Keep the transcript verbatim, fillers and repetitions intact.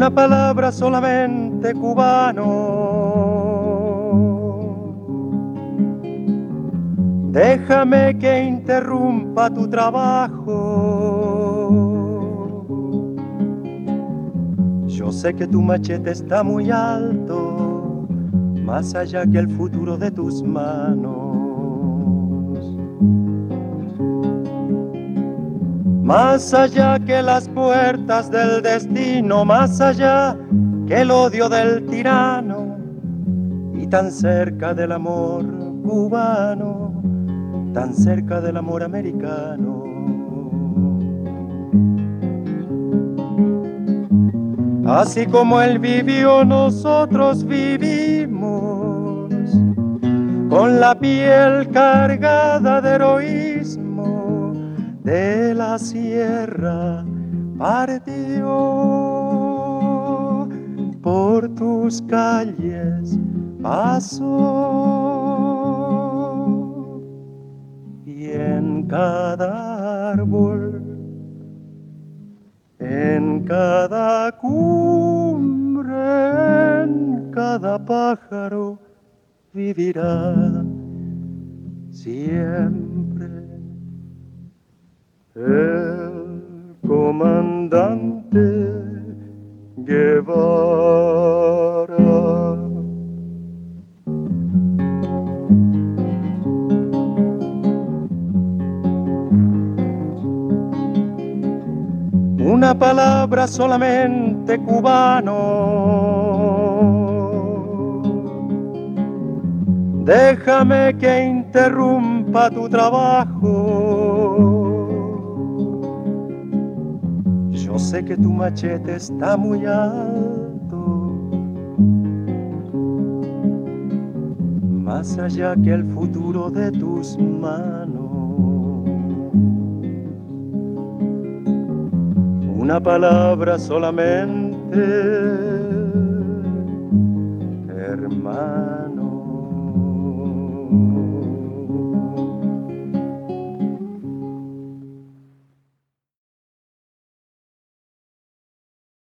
Una palabra solamente, cubano. Déjame que interrumpa tu trabajo. Yo sé que tu machete está muy alto, más allá que el futuro de tus manos. Más allá que las puertas del destino, más allá que el odio del tirano, y tan cerca del amor cubano, tan cerca del amor americano. Así como él vivió, nosotros vivimos, con la piel cargada de heroísmo. De la sierra partió, por tus calles pasó, y en cada árbol, en cada cumbre, en cada pájaro vivirá siempre el comandante Guevara. Una palabra solamente, cubano. Déjame que interrumpa tu trabajo. Yo sé que tu machete está muy alto, más allá que el futuro de tus manos. Una palabra solamente, hermano.